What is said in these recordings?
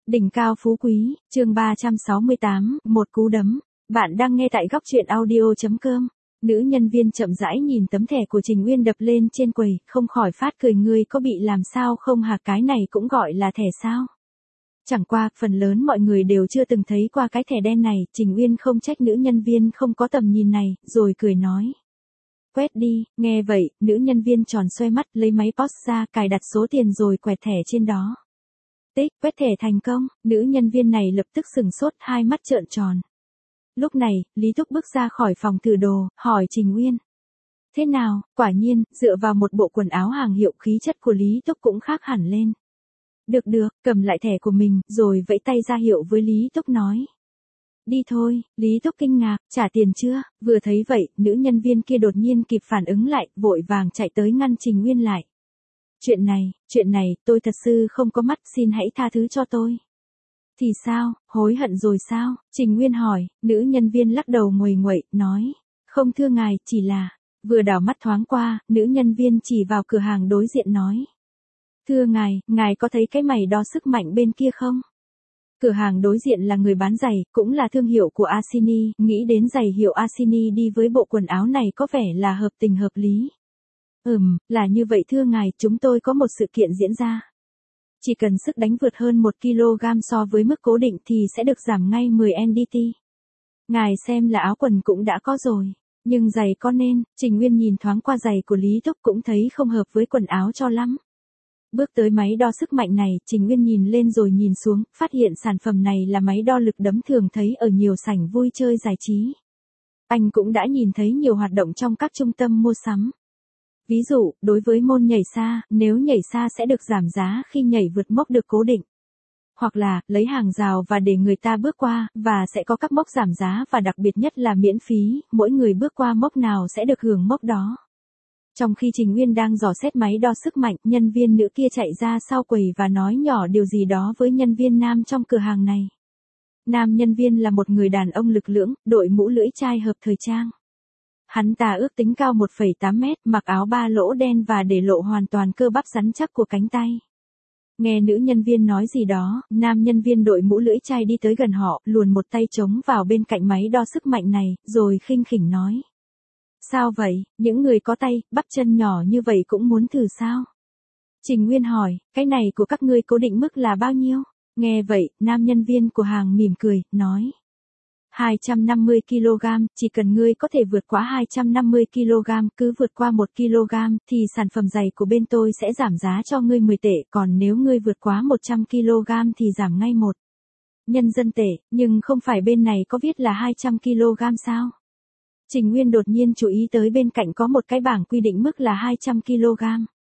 Đỉnh cao phú quý, chương 368, một cú đấm. Bạn đang nghe tại góc truyện audio.com. Nữ nhân viên chậm rãi nhìn tấm thẻ của Trình Uyên đập lên trên quầy, không khỏi phát cười, ngươi có bị làm sao không hả, cái này cũng gọi là thẻ sao? Chẳng qua, phần lớn mọi người đều chưa từng thấy qua cái thẻ đen này, Trình Uyên không trách nữ nhân viên không có tầm nhìn này, rồi cười nói. Quét đi, nghe vậy, nữ nhân viên tròn xoay mắt, lấy máy POS ra, cài đặt số tiền rồi quẹt thẻ trên đó. Tích, quét thẻ thành công, nữ nhân viên này lập tức sừng sốt, hai mắt trợn tròn. Lúc này, Lý Túc bước ra khỏi phòng thử đồ, hỏi Trình Uyên. Thế nào, quả nhiên, dựa vào một bộ quần áo hàng hiệu, khí chất của Lý Túc cũng khác hẳn lên. Được, cầm lại thẻ của mình, rồi vẫy tay ra hiệu với Lý Túc nói. Đi thôi, Lý Túc kinh ngạc, trả tiền chưa? Vừa thấy vậy, nữ nhân viên kia đột nhiên kịp phản ứng lại, vội vàng chạy tới ngăn Trình Uyên lại. Chuyện này, tôi thật sự không có mắt, xin hãy tha thứ cho tôi. Thì sao, hối hận rồi sao? Trình Uyên hỏi, nữ nhân viên lắc đầu nguầy nguậy, nói. Không thưa ngài, chỉ là, vừa đảo mắt thoáng qua, nữ nhân viên chỉ vào cửa hàng đối diện nói. Thưa ngài có thấy cái mày đo sức mạnh bên kia không? Cửa hàng đối diện là người bán giày, cũng là thương hiệu của Asini, nghĩ đến giày hiệu Asini đi với bộ quần áo này có vẻ là hợp tình hợp lý. Là như vậy thưa ngài, chúng tôi có một sự kiện diễn ra. Chỉ cần sức đánh vượt hơn 1 kg so với mức cố định thì sẽ được giảm ngay 10 NDT. Ngài xem là áo quần cũng đã có rồi, nhưng giày có nên, Trình Uyên nhìn thoáng qua giày của Lý Túc cũng thấy không hợp với quần áo cho lắm. Bước tới máy đo sức mạnh này, Trình Uyên nhìn lên rồi nhìn xuống, phát hiện sản phẩm này là máy đo lực đấm thường thấy ở nhiều sảnh vui chơi giải trí. Anh cũng đã nhìn thấy nhiều hoạt động trong các trung tâm mua sắm. Ví dụ, đối với môn nhảy xa, nếu nhảy xa sẽ được giảm giá khi nhảy vượt mốc được cố định. Hoặc là, lấy hàng rào và để người ta bước qua, và sẽ có các mốc giảm giá và đặc biệt nhất là miễn phí, mỗi người bước qua mốc nào sẽ được hưởng mốc đó. Trong khi Trình Uyên đang dò xét máy đo sức mạnh, nhân viên nữ kia chạy ra sau quầy và nói nhỏ điều gì đó với nhân viên nam trong cửa hàng này. Nam nhân viên là một người đàn ông lực lưỡng, đội mũ lưỡi chai hợp thời trang. Hắn ta ước tính cao 1,8 mét, mặc áo ba lỗ đen và để lộ hoàn toàn cơ bắp rắn chắc của cánh tay. Nghe nữ nhân viên nói gì đó, nam nhân viên đội mũ lưỡi chai đi tới gần họ, luồn một tay trống vào bên cạnh máy đo sức mạnh này, rồi khinh khỉnh nói. Sao vậy, những người có tay, bắp chân nhỏ như vậy cũng muốn thử sao? Trình Uyên hỏi, cái này của các ngươi cố định mức là bao nhiêu? Nghe vậy, nam nhân viên của hàng mỉm cười, nói. 250 kg, chỉ cần ngươi có thể vượt quá 250 kg, cứ vượt qua 1 kg, thì sản phẩm giày của bên tôi sẽ giảm giá cho ngươi 10 tệ, còn nếu ngươi vượt quá 100 kg thì giảm ngay 1 nhân dân tệ, nhưng không phải bên này có viết là 200 kg sao? Trình Uyên đột nhiên chú ý tới bên cạnh có một cái bảng quy định mức là 200 kg.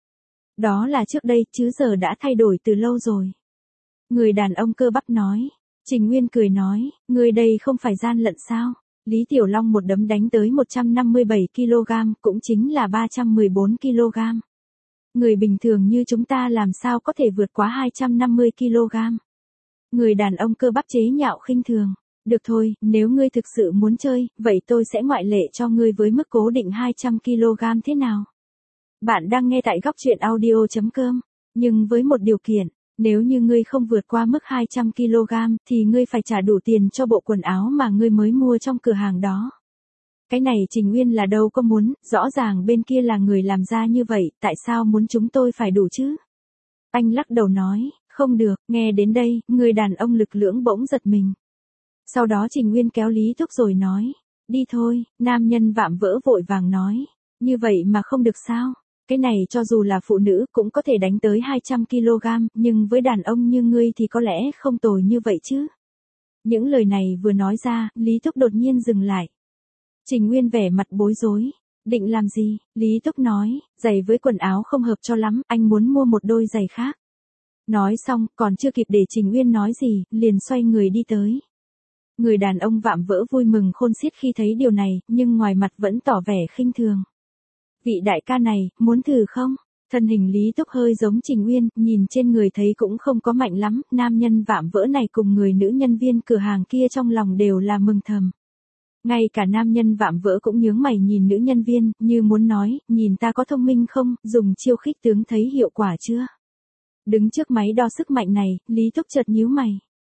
Đó là trước đây, chứ giờ đã thay đổi từ lâu rồi. Người đàn ông cơ bắp nói. Trình Uyên cười nói, người đây không phải gian lận sao? Lý Tiểu Long một đấm đánh tới 157 kg, cũng chính là 314 kg. Người bình thường như chúng ta làm sao có thể vượt quá 250 kg? Người đàn ông cơ bắp chế nhạo khinh thường. Được thôi, nếu ngươi thực sự muốn chơi, vậy tôi sẽ ngoại lệ cho ngươi với mức cố định 200 kg thế nào? Bạn đang nghe tại góc truyện audio.com, nhưng với một điều kiện. Nếu như ngươi không vượt qua mức 200 kg, thì ngươi phải trả đủ tiền cho bộ quần áo mà ngươi mới mua trong cửa hàng đó. Cái này Trình Uyên là đâu có muốn, rõ ràng bên kia là người làm ra như vậy, tại sao muốn chúng tôi phải đủ chứ? Anh lắc đầu nói, không được, nghe đến đây, người đàn ông lực lưỡng bỗng giật mình. Sau đó Trình Uyên kéo Lý Túc rồi nói, đi thôi, nam nhân vạm vỡ vội vàng nói, như vậy mà không được sao? Cái này cho dù là phụ nữ cũng có thể đánh tới 200 kg, nhưng với đàn ông như ngươi thì có lẽ không tồi như vậy chứ. Những lời này vừa nói ra, Lý Túc đột nhiên dừng lại. Trình Uyên vẻ mặt bối rối. Định làm gì? Lý Túc nói, giày với quần áo không hợp cho lắm, anh muốn mua một đôi giày khác. Nói xong, còn chưa kịp để Trình Uyên nói gì, liền xoay người đi tới. Người đàn ông vạm vỡ vui mừng khôn xiết khi thấy điều này, nhưng ngoài mặt vẫn tỏ vẻ khinh thường. Vị đại ca này, muốn thử không? Thân hình Lý Túc hơi giống Trình Uyên, nhìn trên người thấy cũng không có mạnh lắm, nam nhân vạm vỡ này cùng người nữ nhân viên cửa hàng kia trong lòng đều là mừng thầm. Ngay cả nam nhân vạm vỡ cũng nhướng mày nhìn nữ nhân viên, như muốn nói, nhìn ta có thông minh không, dùng chiêu khích tướng thấy hiệu quả chưa? Đứng trước máy đo sức mạnh này, Lý Túc chợt nhíu mày.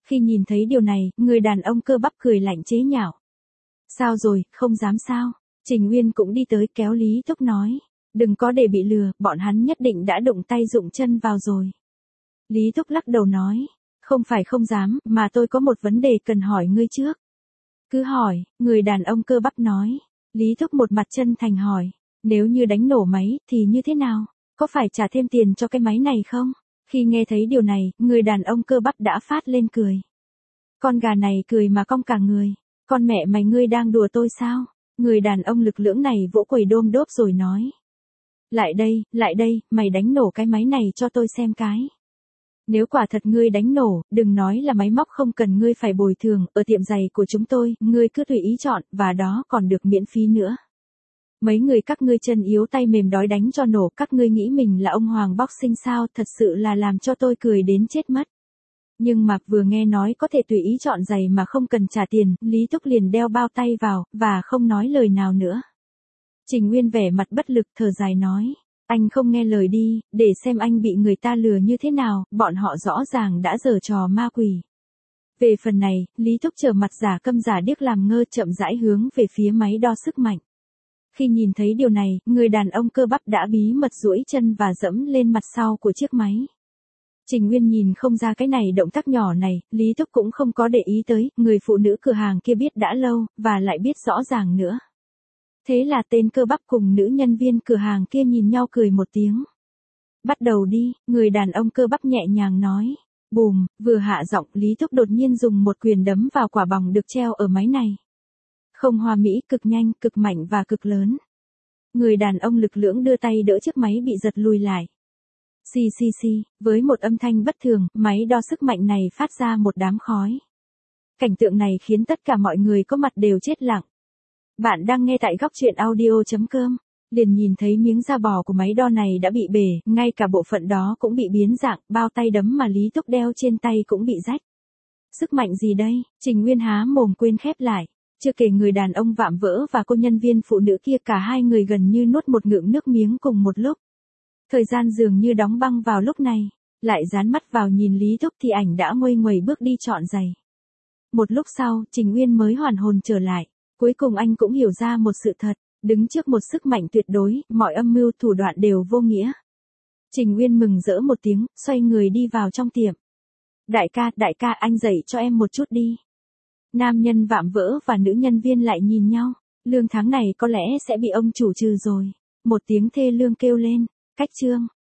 Khi nhìn thấy điều này, người đàn ông cơ bắp cười lạnh chế nhạo. Sao rồi, không dám sao? Trình Uyên cũng đi tới kéo Lý Túc nói. Đừng có để bị lừa, bọn hắn nhất định đã đụng tay dụng chân vào rồi. Lý Túc lắc đầu nói. Không phải không dám, mà tôi có một vấn đề cần hỏi ngươi trước. Cứ hỏi, người đàn ông cơ bắp nói. Lý Túc một mặt chân thành hỏi. Nếu như đánh nổ máy, thì như thế nào? Có phải trả thêm tiền cho cái máy này không? Khi nghe thấy điều này, người đàn ông cơ bắp đã phát lên cười. Con gà này cười mà cong cả người. Con mẹ mày ngươi đang đùa tôi sao? Người đàn ông lực lưỡng này vỗ quầy đôm đốp rồi nói. Lại đây, mày đánh nổ cái máy này cho tôi xem cái. Nếu quả thật ngươi đánh nổ, đừng nói là máy móc không cần ngươi phải bồi thường, ở tiệm giày của chúng tôi, ngươi cứ tùy ý chọn, và đó còn được miễn phí nữa. Mấy người các ngươi chân yếu tay mềm đói đánh cho nổ, các ngươi nghĩ mình là ông Hoàng Boxing sao, thật sự là làm cho tôi cười đến chết mất. Nhưng mà vừa nghe nói có thể tùy ý chọn giày mà không cần trả tiền, Lý Túc liền đeo bao tay vào, và không nói lời nào nữa. Trình Uyên vẻ mặt bất lực thở dài nói. Anh không nghe lời đi, để xem anh bị người ta lừa như thế nào, bọn họ rõ ràng đã giở trò ma quỷ. Về phần này, Lý Túc trở mặt giả câm giả điếc làm ngơ chậm rãi hướng về phía máy đo sức mạnh. Khi nhìn thấy điều này, người đàn ông cơ bắp đã bí mật duỗi chân và dẫm lên mặt sau của chiếc máy. Trình Uyên nhìn không ra cái này động tác nhỏ này, Lý Túc cũng không có để ý tới, người phụ nữ cửa hàng kia biết đã lâu, và lại biết rõ ràng nữa. Thế là tên cơ bắp cùng nữ nhân viên cửa hàng kia nhìn nhau cười một tiếng. Bắt đầu đi, người đàn ông cơ bắp nhẹ nhàng nói. Bùm, vừa hạ giọng, Lý Túc đột nhiên dùng một quyền đấm vào quả bòng được treo ở máy này. Không hoa mỹ, cực nhanh, cực mạnh và cực lớn. Người đàn ông lực lưỡng đưa tay đỡ chiếc máy bị giật lùi lại. Xì xì xì, với một âm thanh bất thường, máy đo sức mạnh này phát ra một đám khói. Cảnh tượng này khiến tất cả mọi người có mặt đều chết lặng. Bạn đang nghe tại góc truyện audio.com. Liền nhìn thấy miếng da bò của máy đo này đã bị bể, ngay cả bộ phận đó cũng bị biến dạng, bao tay đấm mà Lý Túc đeo trên tay cũng bị rách. Sức mạnh gì đây? Trình Nguyên há mồm quên khép lại. Chưa kể người đàn ông vạm vỡ và cô nhân viên phụ nữ kia, cả hai người gần như nuốt một ngụm nước miếng cùng một lúc. Thời gian dường như đóng băng vào lúc này, lại dán mắt vào nhìn Lý Túc thì ảnh đã nguây nguẩy bước đi chọn giày. Một lúc sau, Trình Nguyên mới hoàn hồn trở lại. Cuối cùng anh cũng hiểu ra một sự thật, đứng trước một sức mạnh tuyệt đối, mọi âm mưu thủ đoạn đều vô nghĩa. Trình Nguyên mừng rỡ một tiếng, xoay người đi vào trong tiệm. Đại ca, anh dạy cho em một chút đi. Nam nhân vạm vỡ và nữ nhân viên lại nhìn nhau, lương tháng này có lẽ sẽ bị ông chủ trừ rồi. Một tiếng thê lương kêu lên, cách chương.